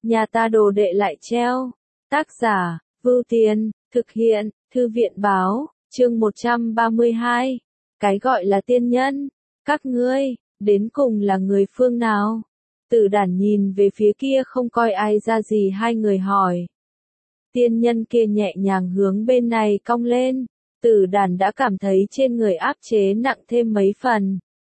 nhà ta đồ đệ lại treo. Tác giả, Vưu Tiền, thực hiện, Thư viện báo, chương 132. Cái gọi là tiên nhân, các ngươi, đến cùng là người phương nào? Tử Đản nhìn về phía kia không coi ai ra gì hai người hỏi. Tiên nhân kia nhẹ nhàng hướng bên này cong lên, Tử Đản đã cảm thấy trên người áp chế nặng thêm mấy phần.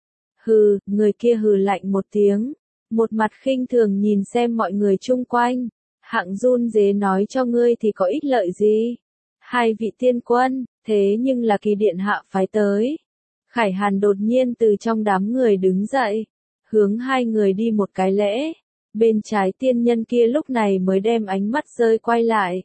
Hừ, người kia hừ lạnh một tiếng, một mặt khinh thường nhìn xem mọi người chung quanh. Hạng run rế nói cho ngươi thì có ích lợi gì? Hai vị tiên quân, thế nhưng là Kỳ điện hạ phái tới. Khải Hàn đột nhiên từ trong đám người đứng dậy, hướng hai người đi một cái lễ. Bên trái tiên nhân kia lúc này mới đem ánh mắt rơi quay lại.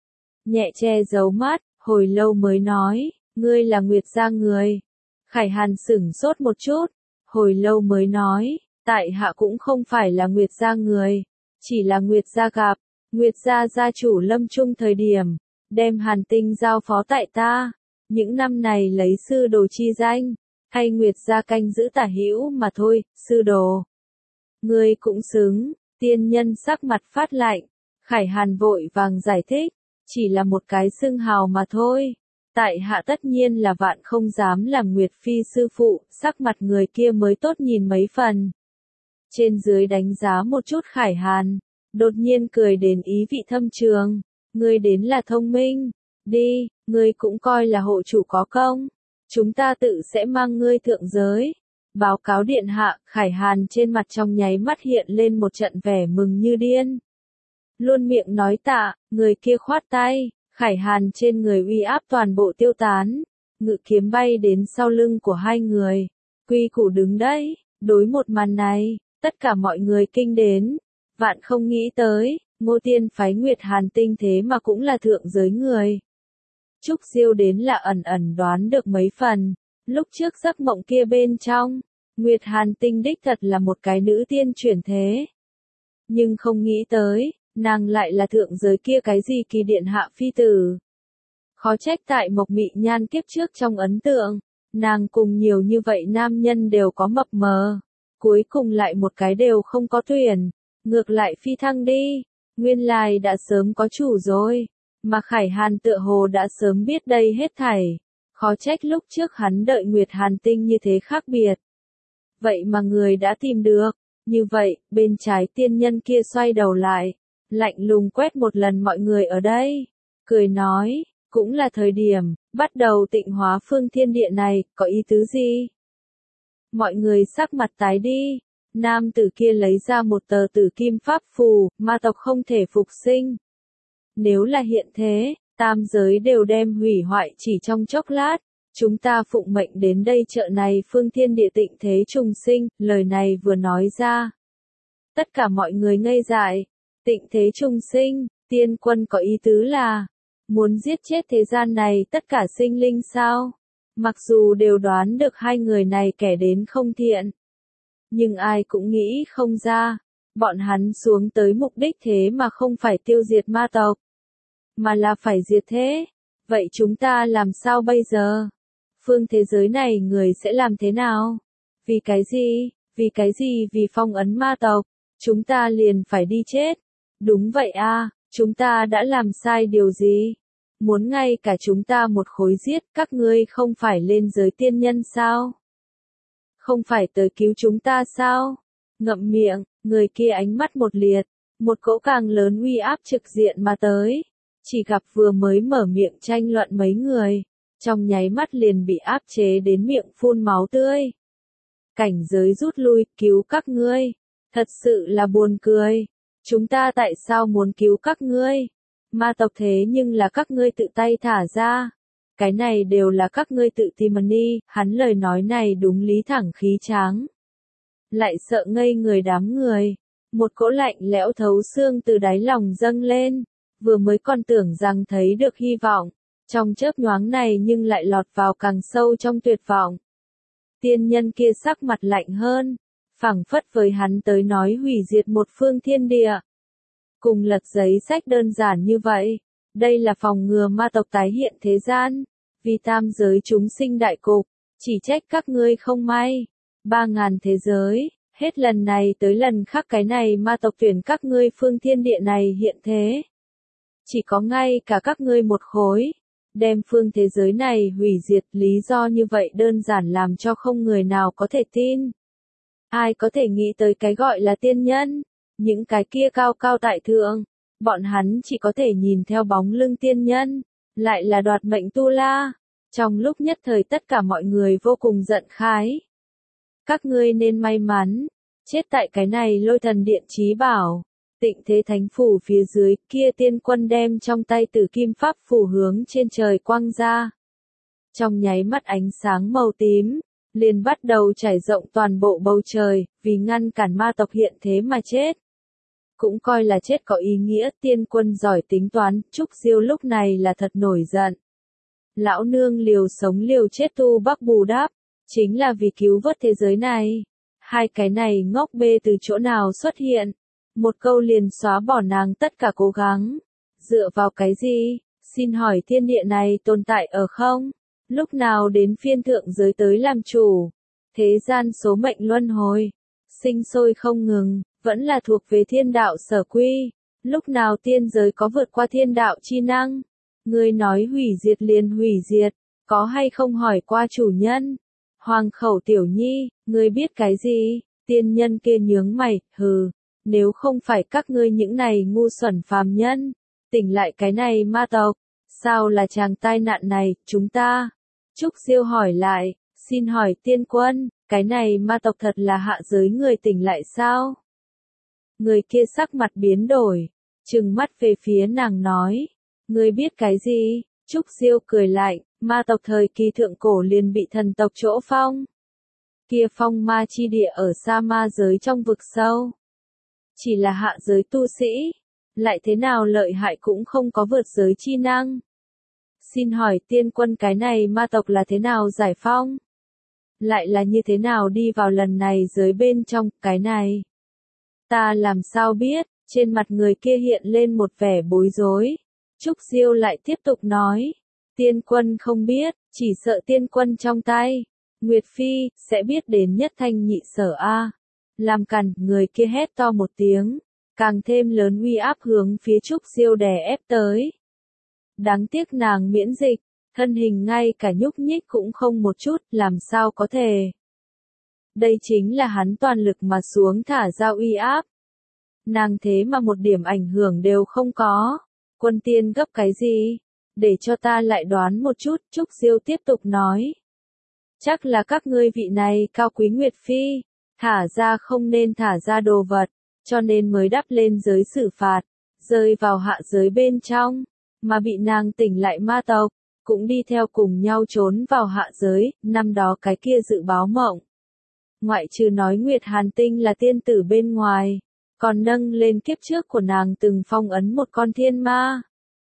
Nhẹ che giấu mắt, hồi lâu mới nói, ngươi là Nguyệt gia người. Khải Hàn sửng sốt một chút, hồi lâu mới nói, tại hạ cũng không phải là Nguyệt gia người, chỉ là Nguyệt gia gặp. Nguyệt gia gia chủ lâm chung thời điểm, đem Hàn Tinh giao phó tại ta. Những năm này lấy sư đồ chi danh, hay Nguyệt gia canh giữ tả hữu mà thôi, sư đồ. Ngươi cũng xứng, tiên nhân sắc mặt phát lạnh. Khải Hàn vội vàng giải thích, chỉ là một cái xưng hào mà thôi. Tại hạ tất nhiên là vạn không dám làm Nguyệt phi sư phụ, sắc mặt người kia mới tốt nhìn mấy phần. Trên dưới đánh giá một chút Khải Hàn. Đột nhiên cười đến ý vị thâm trường, ngươi đến là thông minh, đi, ngươi cũng coi là hộ chủ có công, chúng ta tự sẽ mang ngươi thượng giới. Báo cáo điện hạ, Khải Hàn trên mặt trong nháy mắt hiện lên một trận vẻ mừng như điên. Luôn miệng nói tạ, người kia khoát tay, Khải Hàn trên người uy áp toàn bộ tiêu tán, ngự kiếm bay đến sau lưng của hai người, quy củ đứng đấy, đối một màn này, tất cả mọi người kinh đến. Vạn không nghĩ tới, Ngô Tiên phái Nguyệt Hàn Tinh thế mà cũng là thượng giới người. Trúc Diêu đến là ẩn ẩn đoán được mấy phần, lúc trước giấc mộng kia bên trong, Nguyệt Hàn Tinh đích thật là một cái nữ tiên chuyển thế. Nhưng không nghĩ tới, nàng lại là thượng giới kia cái gì Kỳ điện hạ phi tử. Khó trách tại Mộc Mị Nhan kiếp trước trong ấn tượng, nàng cùng nhiều như vậy nam nhân đều có mập mờ, cuối cùng lại một cái đều không có tuyển. Ngược lại phi thăng đi, nguyên lai đã sớm có chủ rồi, mà Khải Hàn tựa hồ đã sớm biết đây hết thảy, khó trách lúc trước hắn đợi Nguyệt Hàn Tinh như thế khác biệt. Vậy mà người đã tìm được, như vậy, bên trái tiên nhân kia xoay đầu lại, lạnh lùng quét một lần mọi người ở đây, cười nói, cũng là thời điểm, bắt đầu tịnh hóa phương thiên địa này, có ý tứ gì? Mọi người sắc mặt tái đi. Nam tử kia lấy ra một tờ tử kim pháp phù, ma tộc không thể phục sinh. Nếu là hiện thế, tam giới đều đem hủy hoại chỉ trong chốc lát. Chúng ta phụng mệnh đến đây chợ này phương thiên địa tịnh thế trùng sinh, lời này vừa nói ra. Tất cả mọi người ngây dại, tịnh thế trùng sinh, tiên quân có ý tứ là, muốn giết chết thế gian này tất cả sinh linh sao? Mặc dù đều đoán được hai người này kẻ đến không thiện. Nhưng ai cũng nghĩ không ra, bọn hắn xuống tới mục đích thế mà không phải tiêu diệt ma tộc, mà là phải diệt thế. Vậy chúng ta làm sao bây giờ? Phương thế giới này người sẽ làm thế nào? Vì cái gì? Vì cái gì? Vì phong ấn ma tộc, chúng ta liền phải đi chết. Đúng vậy a, chúng ta đã làm sai điều gì? Muốn ngay cả chúng ta một khối giết, các ngươi không phải lên giới tiên nhân sao? Không phải tới cứu chúng ta sao? Ngậm miệng, người kia ánh mắt một liệt, một cỗ càng lớn uy áp trực diện mà tới. Chỉ gặp vừa mới mở miệng tranh luận mấy người, trong nháy mắt liền bị áp chế đến miệng phun máu tươi. Cảnh giới rút lui, cứu các ngươi. Thật sự là buồn cười. Chúng ta tại sao muốn cứu các ngươi? Ma tộc thế nhưng là các ngươi tự tay thả ra. Cái này đều là các ngươi tự tìm đi, hắn lời nói này đúng lý thẳng khí tráng. Lại sợ ngây người đám người. Một cỗ lạnh lẽo thấu xương từ đáy lòng dâng lên, vừa mới còn tưởng rằng thấy được hy vọng, trong chớp nhoáng này nhưng lại lọt vào càng sâu trong tuyệt vọng. Tiên nhân kia sắc mặt lạnh hơn, phảng phất với hắn tới nói hủy diệt một phương thiên địa. Cùng lật giấy sách đơn giản như vậy. Đây là phòng ngừa ma tộc tái hiện thế gian, vì tam giới chúng sinh đại cục, chỉ trách các ngươi không may. 3.000 thế giới, Hết lần này tới lần khác cái này ma tộc tuyển các ngươi phương thiên địa này hiện thế. Chỉ có ngay cả các ngươi một khối, đem phương thế giới này hủy diệt, lý do như vậy đơn giản làm cho không người nào có thể tin. Ai có thể nghĩ tới cái gọi là tiên nhân, những cái kia cao cao tại thượng, bọn hắn chỉ có thể nhìn theo bóng lưng tiên nhân, lại là đoạt mệnh tu la. Trong lúc nhất thời tất cả mọi người vô cùng giận khái. Các ngươi nên may mắn, chết tại cái này Lôi Thần Điện Chí Bảo. Tịnh Thế Thánh Phủ phía dưới kia tiên quân đem trong tay Tử Kim Pháp Phủ hướng trên trời quăng ra. Trong nháy mắt ánh sáng màu tím, liền bắt đầu trải rộng toàn bộ bầu trời, vì ngăn cản ma tộc hiện thế mà chết. Cũng coi là chết có ý nghĩa, tiên quân giỏi tính toán, Trúc Diêu lúc này là thật nổi giận. Lão nương liều sống liều chết tu Bắc bù đắp, chính là vì cứu vớt thế giới này. Hai cái này ngốc bê từ chỗ nào xuất hiện? Một câu liền xóa bỏ nàng tất cả cố gắng. Dựa vào cái gì? Xin hỏi thiên địa này tồn tại ở không? Lúc nào đến phiên thượng giới tới làm chủ? Thế gian số mệnh luân hồi, sinh sôi không ngừng, vẫn là thuộc về thiên đạo sở quy. Lúc nào tiên giới có vượt qua thiên đạo chi năng? Ngươi nói hủy diệt liền hủy diệt, có hay không hỏi qua chủ nhân? Hoàng Khẩu Tiểu Nhi, ngươi biết cái gì? Tiên nhân kia nhướng mày, hừ, nếu không phải các ngươi những này ngu xuẩn phàm nhân, tỉnh lại cái này ma tộc, sao là chàng tai nạn này, chúng ta? Trúc Diêu hỏi lại, xin hỏi tiên quân, cái này ma tộc thật là hạ giới người tỉnh lại sao? Người kia sắc mặt biến đổi, trừng mắt về phía nàng nói, ngươi biết cái gì? Trúc Diêu cười lạnh, ma tộc thời kỳ thượng cổ liền bị thần tộc chỗ phong. Kia phong ma chi địa ở sa ma giới trong vực sâu. Chỉ là hạ giới tu sĩ, lại thế nào lợi hại cũng không có vượt giới chi năng. Xin hỏi tiên quân cái này ma tộc là thế nào giải phong? Lại là như thế nào đi vào lần này giới bên trong cái này? Ta làm sao biết, trên mặt người kia hiện lên một vẻ bối rối. Trúc Diêu lại tiếp tục nói, tiên quân không biết, chỉ sợ tiên quân trong tay. Nguyệt Phi, sẽ biết đến nhất thanh nhị sở A. Làm cản, người kia hét to một tiếng, càng thêm lớn uy áp hướng phía Trúc Diêu đè ép tới. Đáng tiếc nàng miễn dịch, thân hình ngay cả nhúc nhích cũng không một chút, làm sao có thể. Đây chính là hắn toàn lực mà xuống thả ra uy áp. Nàng thế mà một điểm ảnh hưởng đều không có. Quân tiên gấp cái gì? Để cho ta lại đoán một chút, Trúc Diêu tiếp tục nói. Chắc là các ngươi vị này cao quý Nguyệt Phi, thả ra không nên thả ra đồ vật, cho nên mới đắp lên giới xử phạt, rơi vào hạ giới bên trong, mà bị nàng tỉnh lại ma tộc, cũng đi theo cùng nhau trốn vào hạ giới, năm đó cái kia dự báo mộng. Ngoại trừ nói Nguyệt Hàn Tinh là tiên tử bên ngoài, còn nâng lên kiếp trước của nàng từng phong ấn một con thiên ma.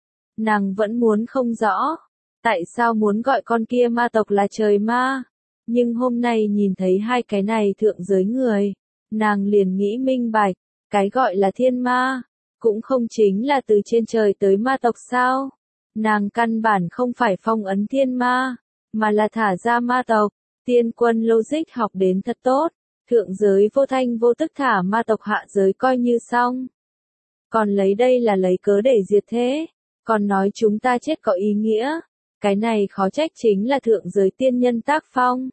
Nàng vẫn muốn không rõ, tại sao muốn gọi con kia ma tộc là trời ma, nhưng hôm nay nhìn thấy hai cái này thượng giới người, nàng liền nghĩ minh bạch, cái gọi là thiên ma, cũng không chính là từ trên trời tới ma tộc sao. Nàng căn bản không phải phong ấn thiên ma, mà là thả ra ma tộc. Tiên quân logic học đến thật tốt, thượng giới vô thanh vô tức thả ma tộc hạ giới coi như xong. Còn lấy đây là lấy cớ để diệt thế, còn nói chúng ta chết có ý nghĩa, cái này khó trách chính là thượng giới tiên nhân tác phong.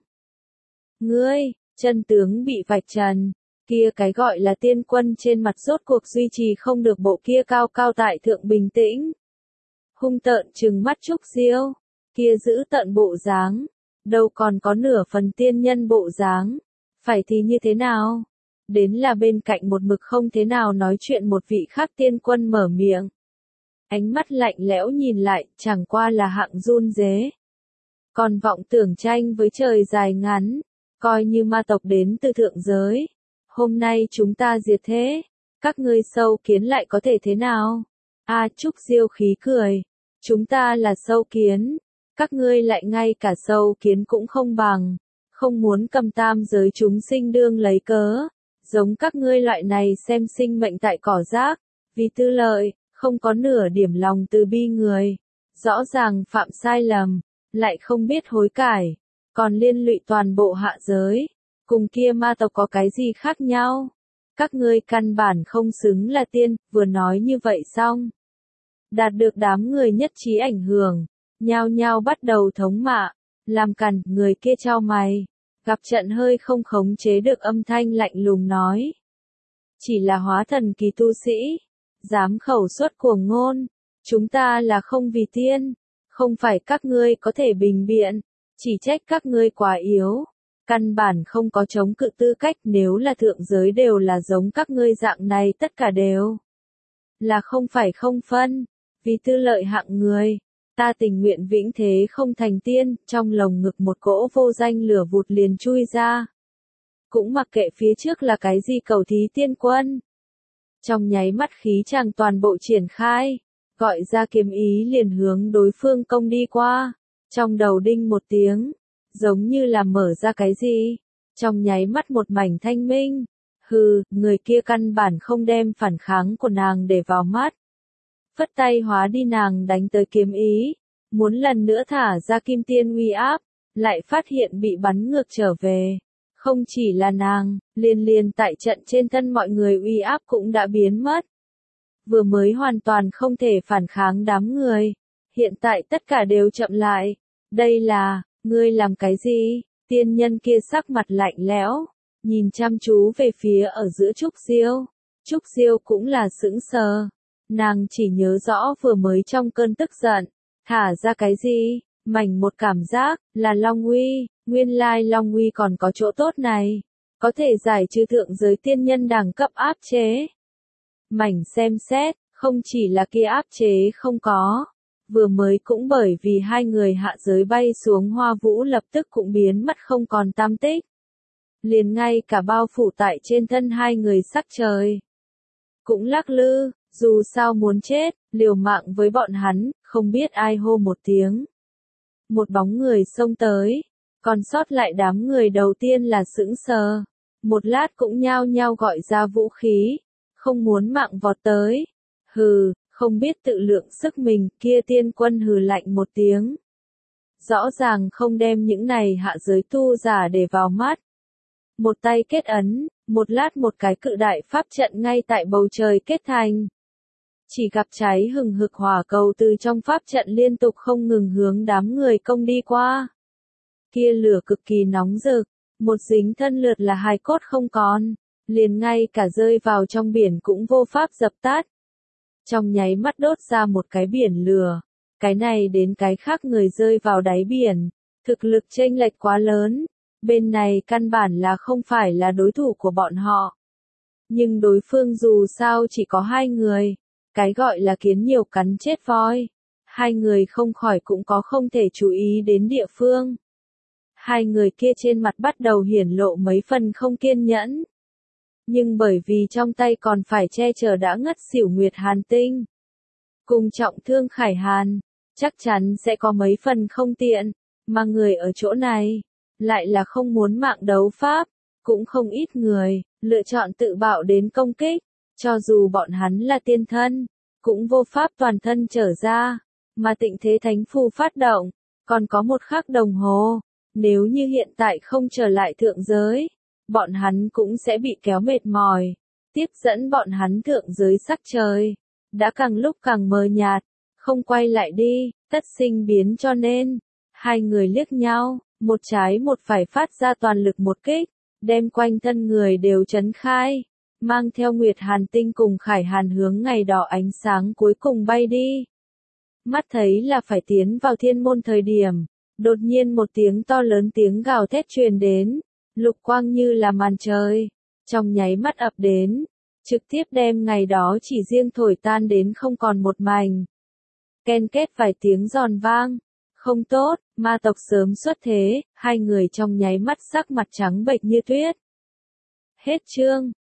Ngươi, chân tướng bị vạch trần, kia cái gọi là tiên quân trên mặt rốt cuộc duy trì không được bộ kia cao cao tại thượng bình tĩnh. Hung tợn trừng mắt Trúc Diêu, kia giữ tợn bộ dáng, đâu còn có nửa phần tiên nhân bộ dáng, phải thì như thế nào? Đến là bên cạnh một mực không thế nào nói chuyện một vị khác tiên quân mở miệng. Ánh mắt lạnh lẽo nhìn lại, chẳng qua là hạng run rế. Còn vọng tưởng tranh với trời dài ngắn, coi như ma tộc đến từ thượng giới. Hôm nay chúng ta diệt thế, các ngươi sâu kiến lại có thể thế nào? Trúc Diêu khí cười, chúng ta là sâu kiến, các ngươi lại ngay cả sâu kiến cũng không bằng, không muốn cầm tam giới chúng sinh đương lấy cớ, giống các ngươi loại này xem sinh mệnh tại cỏ rác, vì tư lợi, không có nửa điểm lòng từ bi người, rõ ràng phạm sai lầm, lại không biết hối cải, còn liên lụy toàn bộ hạ giới, cùng kia ma tộc có cái gì khác nhau? Các ngươi căn bản không xứng là tiên, vừa nói như vậy xong. Đạt được đám người nhất trí ảnh hưởng, nhao nhao bắt đầu thống mạ, làm cằn, người kia chau mày, gặp trận hơi không khống chế được âm thanh lạnh lùng nói. Chỉ là hóa thần kỳ tu sĩ, dám khẩu xuất cuồng ngôn, chúng ta là không vì tiên, không phải các ngươi có thể bình biện, chỉ trách các ngươi quá yếu. Căn bản không có chống cự tư cách, nếu là thượng giới đều là giống các ngươi dạng này tất cả đều là không phải không phân, vì tư lợi hạng người, ta tình nguyện vĩnh thế không thành tiên, trong lồng ngực một cỗ vô danh lửa vụt liền chui ra. Cũng mặc kệ phía trước là cái gì cầu thí tiên quân. Trong nháy mắt khí chàng toàn bộ triển khai, gọi ra kiếm ý liền hướng đối phương công đi qua, trong đầu đinh một tiếng. Giống như là mở ra cái gì, trong nháy mắt một mảnh thanh minh, hừ, người kia căn bản không đem phản kháng của nàng để vào mắt. Phất tay hóa đi nàng đánh tới kiếm ý, muốn lần nữa thả ra kim tiên uy áp, lại phát hiện bị bắn ngược trở về. Không chỉ là nàng, liền tại trận trên thân mọi người uy áp cũng đã biến mất. Vừa mới hoàn toàn không thể phản kháng đám người, hiện tại tất cả đều chậm lại, đây là... Ngươi làm cái gì? Tiên nhân kia sắc mặt lạnh lẽo, nhìn chăm chú về phía ở giữa Trúc Diêu. Trúc Diêu cũng là sững sờ. Nàng chỉ nhớ rõ vừa mới trong cơn tức giận, thả ra cái gì? Mảnh một cảm giác, là Long Uy, nguyên lai Long Uy còn có chỗ tốt này. Có thể giải trừ thượng giới tiên nhân đẳng cấp áp chế. Mảnh xem xét, không chỉ là kia áp chế không có. Vừa mới cũng bởi vì hai người hạ giới bay xuống Hoa Vũ lập tức cũng biến mất không còn tăm tích. Liền ngay cả bao phủ tại trên thân hai người sắc trời. Cũng lắc lư, dù sao muốn chết, liều mạng với bọn hắn, không biết ai hô một tiếng. Một bóng người xông tới, còn sót lại đám người đầu tiên là sững sờ. Một lát cũng nhao nhao gọi ra vũ khí, không muốn mạng vọt tới. Hừ. Không biết tự lượng sức mình, kia tiên quân hừ lạnh một tiếng. Rõ ràng không đem những này hạ giới tu giả để vào mắt. Một tay kết ấn, một lát một cái cự đại pháp trận ngay tại bầu trời kết thành. Chỉ gặp cháy hừng hực hỏa cầu từ trong pháp trận liên tục không ngừng hướng đám người công đi qua. Kia lửa cực kỳ nóng rực, một dính thân lượt là hài cốt không còn, liền ngay cả rơi vào trong biển cũng vô pháp dập tắt. Trong nháy mắt đốt ra một cái biển lửa, cái này đến cái khác người rơi vào đáy biển, thực lực chênh lệch quá lớn, bên này căn bản là không phải là đối thủ của bọn họ. Nhưng đối phương dù sao chỉ có hai người, cái gọi là kiến nhiều cắn chết voi, hai người không khỏi cũng có không thể chú ý đến địa phương. Hai người kia trên mặt bắt đầu hiển lộ mấy phần không kiên nhẫn. Nhưng bởi vì trong tay còn phải che chở đã ngất xỉu Nguyệt Hàn Tinh. Cùng trọng thương Khải Hàn, chắc chắn sẽ có mấy phần không tiện, mà người ở chỗ này, lại là không muốn mạng đấu pháp, cũng không ít người, lựa chọn tự bạo đến công kích, cho dù bọn hắn là tiên thân, cũng vô pháp toàn thân trở ra, mà Tịnh Thế Thánh Phù phát động, còn có một khắc đồng hồ, nếu như hiện tại không trở lại thượng giới. Bọn hắn cũng sẽ bị kéo mệt mỏi, tiếp dẫn bọn hắn thượng giới sắc trời, đã càng lúc càng mờ nhạt, không quay lại đi, tất sinh biến cho nên, hai người liếc nhau, một trái một phải phát ra toàn lực một kích, đem quanh thân người đều chấn khai, mang theo Nguyệt Hàn Tinh cùng Khải Hàn hướng ngày đỏ ánh sáng cuối cùng bay đi. Mắt thấy là phải tiến vào thiên môn thời điểm, đột nhiên một tiếng to lớn tiếng gào thét truyền đến. Lục quang như là màn trời, trong nháy mắt ập đến, trực tiếp đem ngày đó chỉ riêng thổi tan đến không còn một mảnh. Ken kết vài tiếng giòn vang, không tốt, ma tộc sớm xuất thế, hai người trong nháy mắt sắc mặt trắng bệch như tuyết. Hết chương.